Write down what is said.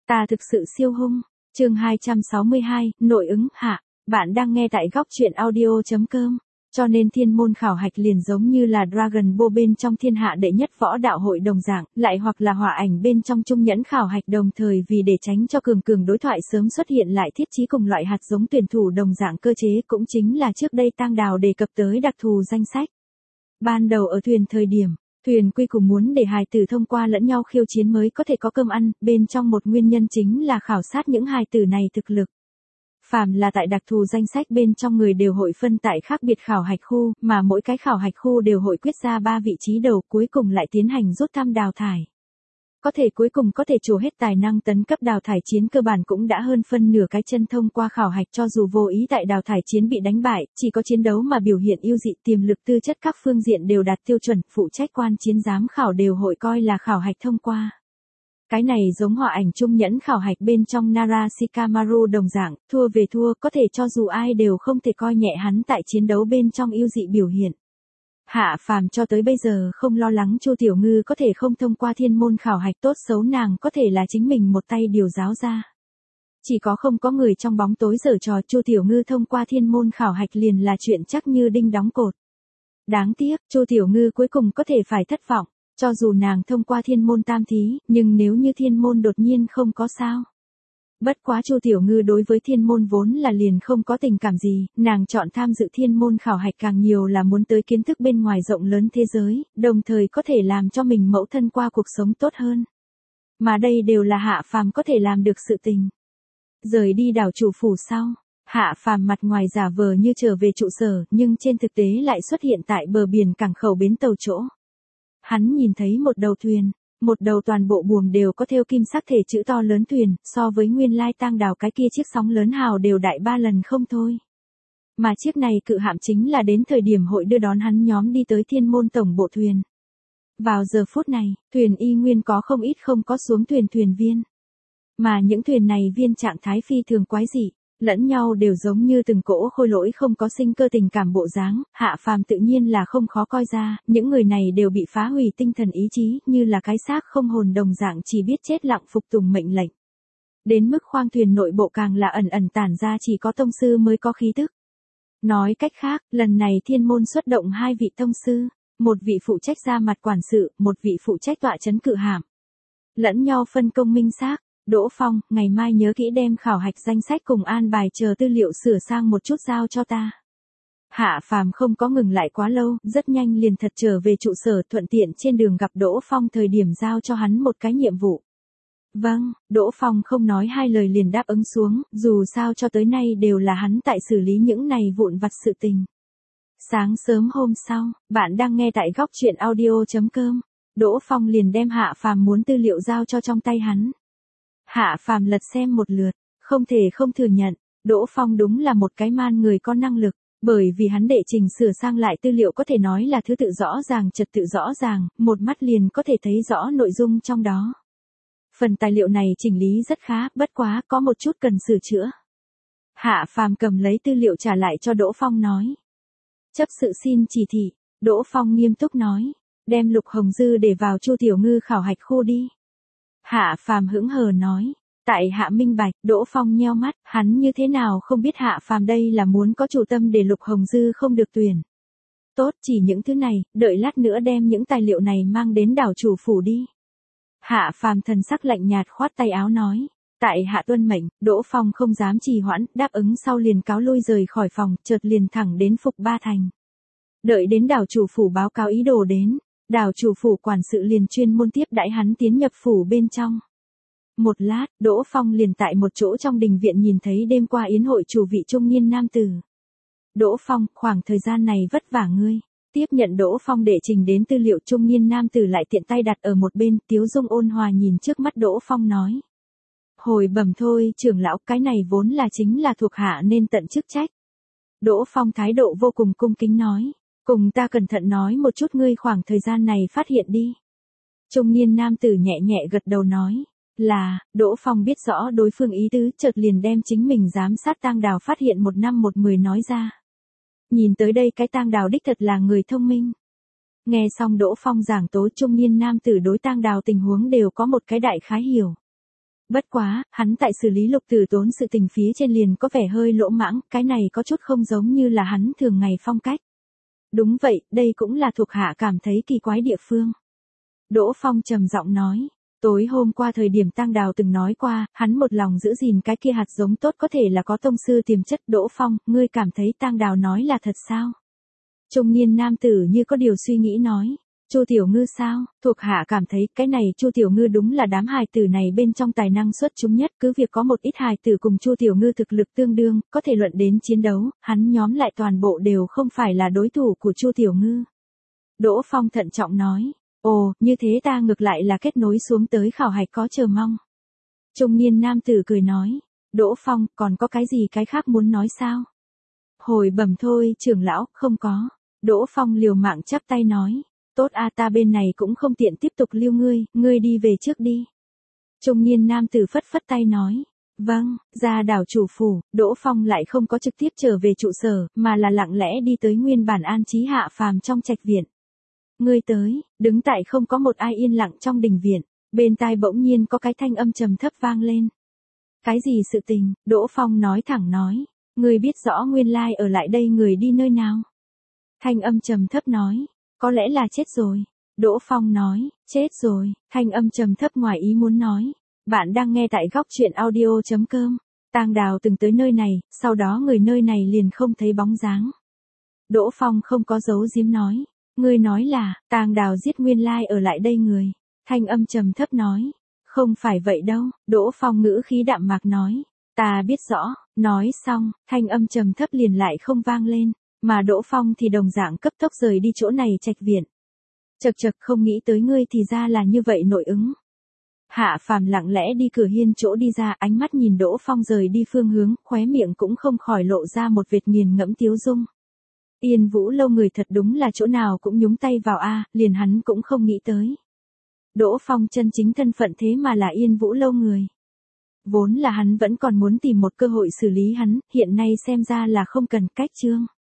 Ta thực sự siêu hung. Chương 262, nội ứng hạ. Bạn đang nghe tại góc truyện audio.com. Cho nên thiên môn khảo hạch liền giống như là Dragon Ball bên trong thiên hạ đệ nhất võ đạo hội đồng dạng, lại hoặc là hỏa ảnh bên trong trung nhẫn khảo hạch đồng thời vì để tránh cho cường đối thoại sớm xuất hiện lại thiết trí cùng loại hạt giống tuyển thủ đồng dạng cơ chế cũng chính là trước đây Tang Đào đề cập tới đặc thù danh sách. Ban đầu ở thuyền thời điểm, thuyền quy củ muốn để hài tử thông qua lẫn nhau khiêu chiến mới có thể có cơm ăn, bên trong một nguyên nhân chính là khảo sát những hài tử này thực lực. Phàm là tại đặc thù danh sách bên trong người đều hội phân tại khác biệt khảo hạch khu, mà mỗi cái khảo hạch khu đều hội quyết ra 3 vị trí đầu cuối cùng lại tiến hành rút thăm đào thải. Có thể cuối cùng có thể trổ hết tài năng tấn cấp đào thải chiến cơ bản cũng đã hơn phân nửa cái chân thông qua khảo hạch cho dù vô ý tại đào thải chiến bị đánh bại, chỉ có chiến đấu mà biểu hiện ưu dị tiềm lực tư chất các phương diện đều đạt tiêu chuẩn, phụ trách quan chiến giám khảo đều hội coi là khảo hạch thông qua. Cái này giống hỏa ảnh trung nhẫn khảo hạch bên trong Nara Shikamaru đồng dạng, thua về thua có thể cho dù ai đều không thể coi nhẹ hắn tại chiến đấu bên trong ưu dị biểu hiện. Hạ Phàm cho tới bây giờ không lo lắng Chu Tiểu Ngư có thể không thông qua thiên môn khảo hạch tốt xấu nàng có thể là chính mình một tay điều giáo ra. Chỉ có không có người trong bóng tối giở trò Chu Tiểu Ngư thông qua thiên môn khảo hạch liền là chuyện chắc như đinh đóng cột. Đáng tiếc, Chu Tiểu Ngư cuối cùng có thể phải thất vọng. Cho dù nàng thông qua thiên môn tam thí, nhưng nếu như thiên môn đột nhiên không có sao. Bất quá Chu Tiểu Ngư đối với thiên môn vốn là liền không có tình cảm gì, nàng chọn tham dự thiên môn khảo hạch càng nhiều là muốn tới kiến thức bên ngoài rộng lớn thế giới, đồng thời có thể làm cho mình mẫu thân qua cuộc sống tốt hơn. Mà đây đều là Hạ Phàm có thể làm được sự tình. Rời đi đảo chủ phủ sau, Hạ Phàm mặt ngoài giả vờ như trở về trụ sở, nhưng trên thực tế lại xuất hiện tại bờ biển cảng khẩu bến tàu chỗ. Hắn nhìn thấy một đầu thuyền, một đầu toàn bộ buồm đều có thêu kim sắc thể chữ to lớn thuyền, so với nguyên lai Tang Đào cái kia chiếc sóng lớn hào đều đại 3 lần không thôi. Mà chiếc này cự hạm chính là đến thời điểm hội đưa đón hắn nhóm đi tới thiên môn tổng bộ thuyền. Vào giờ phút này, thuyền y nguyên có không ít không có xuống thuyền thuyền viên. Mà những thuyền này viên trạng thái phi thường quái dị. Lẫn nhau đều giống như từng cỗ khôi lỗi không có sinh cơ tình cảm bộ dáng, Hạ Phàm tự nhiên là không khó coi ra, những người này đều bị phá hủy tinh thần ý chí, như là cái xác không hồn đồng dạng chỉ biết chết lặng phục tùng mệnh lệnh. Đến mức khoang thuyền nội bộ càng là ẩn tản ra chỉ có tông sư mới có khí tức. Nói cách khác, lần này thiên môn xuất động 2 vị tông sư, một vị phụ trách ra mặt quản sự, một vị phụ trách tọa trấn cự hạm. Lẫn nhau phân công minh xác. Đỗ Phong, ngày mai nhớ kỹ đem khảo hạch danh sách cùng an bài chờ tư liệu sửa sang một chút giao cho ta. Hạ Phàm không có ngừng lại quá lâu, rất nhanh liền thật trở về trụ sở thuận tiện trên đường gặp Đỗ Phong thời điểm giao cho hắn một cái nhiệm vụ. Vâng, Đỗ Phong không nói hai lời liền đáp ứng xuống, dù sao cho tới nay đều là hắn tại xử lý những này vụn vặt sự tình. Sáng sớm hôm sau, bạn đang nghe tại góc truyện audio.com, Đỗ Phong liền đem Hạ Phàm muốn tư liệu giao cho trong tay hắn. Hạ Phàm lật xem một lượt, không thể không thừa nhận, Đỗ Phong đúng là một cái man người có năng lực, bởi vì hắn đệ trình sửa sang lại tư liệu có thể nói là thứ tự rõ ràng trật tự rõ ràng, một mắt liền có thể thấy rõ nội dung trong đó. Phần tài liệu này chỉnh lý rất khá, bất quá có một chút cần sửa chữa. Hạ Phàm cầm lấy tư liệu trả lại cho Đỗ Phong nói. Chấp sự xin chỉ thị, Đỗ Phong nghiêm túc nói, đem Lục Hồng Dư để vào Chu Tiểu Ngư khảo hạch khu đi. Hạ Phàm hững hờ nói, tại Hạ minh bạch, Đỗ Phong nheo mắt, hắn như thế nào không biết Hạ Phàm đây là muốn có chủ tâm để Lục Hồng Dư không được tuyển. Tốt, chỉ những thứ này, đợi lát nữa đem những tài liệu này mang đến đảo chủ phủ đi. Hạ Phàm thần sắc lạnh nhạt khoát tay áo nói, tại Hạ tuân mệnh, Đỗ Phong không dám trì hoãn, đáp ứng sau liền cáo lui rời khỏi phòng, chợt liền thẳng đến Phục Ba Thành. Đợi đến đảo chủ phủ báo cáo ý đồ đến. Đảo chủ phủ quản sự liền chuyên môn tiếp đãi hắn tiến nhập phủ bên trong. Một lát, Đỗ Phong liền tại một chỗ trong đình viện nhìn thấy đêm qua yến hội chủ vị trung niên nam tử. Đỗ Phong, khoảng thời gian này vất vả ngươi. Tiếp nhận Đỗ Phong đệ trình đến tư liệu trung niên nam tử lại tiện tay đặt ở một bên, tiếu dung ôn hòa nhìn trước mắt Đỗ Phong nói. Hồi bẩm thôi trưởng lão, cái này vốn là chính là thuộc hạ nên tận chức trách. Đỗ Phong thái độ vô cùng cung kính nói. Cùng ta cẩn thận nói một chút ngươi khoảng thời gian này phát hiện đi. Trung niên nam tử nhẹ nhẹ gật đầu nói, là, Đỗ Phong biết rõ đối phương ý tứ chợt liền đem chính mình giám sát Tang Đào phát hiện 1 năm 1 10 nói ra. Nhìn tới đây cái Tang Đào đích thật là người thông minh. Nghe xong Đỗ Phong giảng tố trung niên nam tử đối Tang Đào tình huống đều có một cái đại khái hiểu. Bất quá, hắn tại xử lý Lục Tử Tốn sự tình phía trên liền có vẻ hơi lỗ mãng, cái này có chút không giống như là hắn thường ngày phong cách. Đúng vậy, đây cũng là thuộc hạ cảm thấy kỳ quái địa phương. Đỗ Phong trầm giọng nói. Tối hôm qua thời điểm Tang Đào từng nói qua, hắn một lòng giữ gìn cái kia hạt giống tốt có thể là có tông sư tiềm chất. Đỗ Phong, ngươi cảm thấy Tang Đào nói là thật sao? Trung niên nam tử như có điều suy nghĩ nói. Chu Tiểu Ngư sao? Thuộc hạ cảm thấy cái này Chu Tiểu Ngư đúng là đám hài tử này bên trong tài năng xuất chúng nhất, cứ việc có một ít hài tử cùng Chu Tiểu Ngư thực lực tương đương, có thể luận đến chiến đấu, hắn nhóm lại toàn bộ đều không phải là đối thủ của Chu Tiểu Ngư. Đỗ Phong thận trọng nói. Ồ, như thế ta ngược lại là kết nối xuống tới khảo hạch có chờ mong. Trung niên nam tử cười nói. Đỗ Phong, còn có cái gì cái khác muốn nói sao? Hồi bẩm thôi, trưởng lão, không có. Đỗ Phong liều mạng chắp tay nói. Tốt a, ta bên này cũng không tiện tiếp tục lưu ngươi đi về trước đi. Trung niên nam tử phất phất tay nói. Vâng, ra đảo chủ phủ. Đỗ Phong lại không có trực tiếp trở về trụ sở, mà là lặng lẽ đi tới nguyên bản an trí Hạ Phàm trong trạch viện. Ngươi tới, đứng tại không có một ai yên lặng trong đình viện, bên tai bỗng nhiên có cái thanh âm trầm thấp vang lên. Cái gì sự tình? Đỗ Phong nói thẳng nói. Ngươi biết rõ nguyên lai ở lại đây người đi nơi nào? Thanh âm trầm thấp nói. Có lẽ là chết rồi. Đỗ Phong nói. Chết rồi. Thanh âm trầm thấp ngoài ý muốn nói. Bạn đang nghe tại góc truyện audio.com. Tang Đào từng tới nơi này, sau đó người nơi này liền không thấy bóng dáng. Đỗ Phong không có giấu giếm nói. Ngươi nói là, Tang Đào giết nguyên lai ở lại đây người. Thanh âm trầm thấp nói. Không phải vậy đâu, Đỗ Phong ngữ khí đạm mạc nói. Ta biết rõ, nói xong, thanh âm trầm thấp liền lại không vang lên, mà Đỗ Phong thì đồng dạng cấp tốc rời đi chỗ này trạch viện. Chậc chậc, không nghĩ tới ngươi thì ra là như vậy nội ứng. Hạ Phàm lặng lẽ đi cửa hiên chỗ đi ra, ánh mắt nhìn Đỗ Phong rời đi phương hướng, khóe miệng cũng không khỏi lộ ra một vệt nghiền ngẫm tiếu dung. Yên Vũ Lâu người thật đúng là chỗ nào cũng nhúng tay vào a, liền hắn cũng không nghĩ tới. Đỗ Phong chân chính thân phận thế mà là Yên Vũ Lâu người. Vốn là hắn vẫn còn muốn tìm một cơ hội xử lý hắn, hiện nay xem ra là không cần cách chương.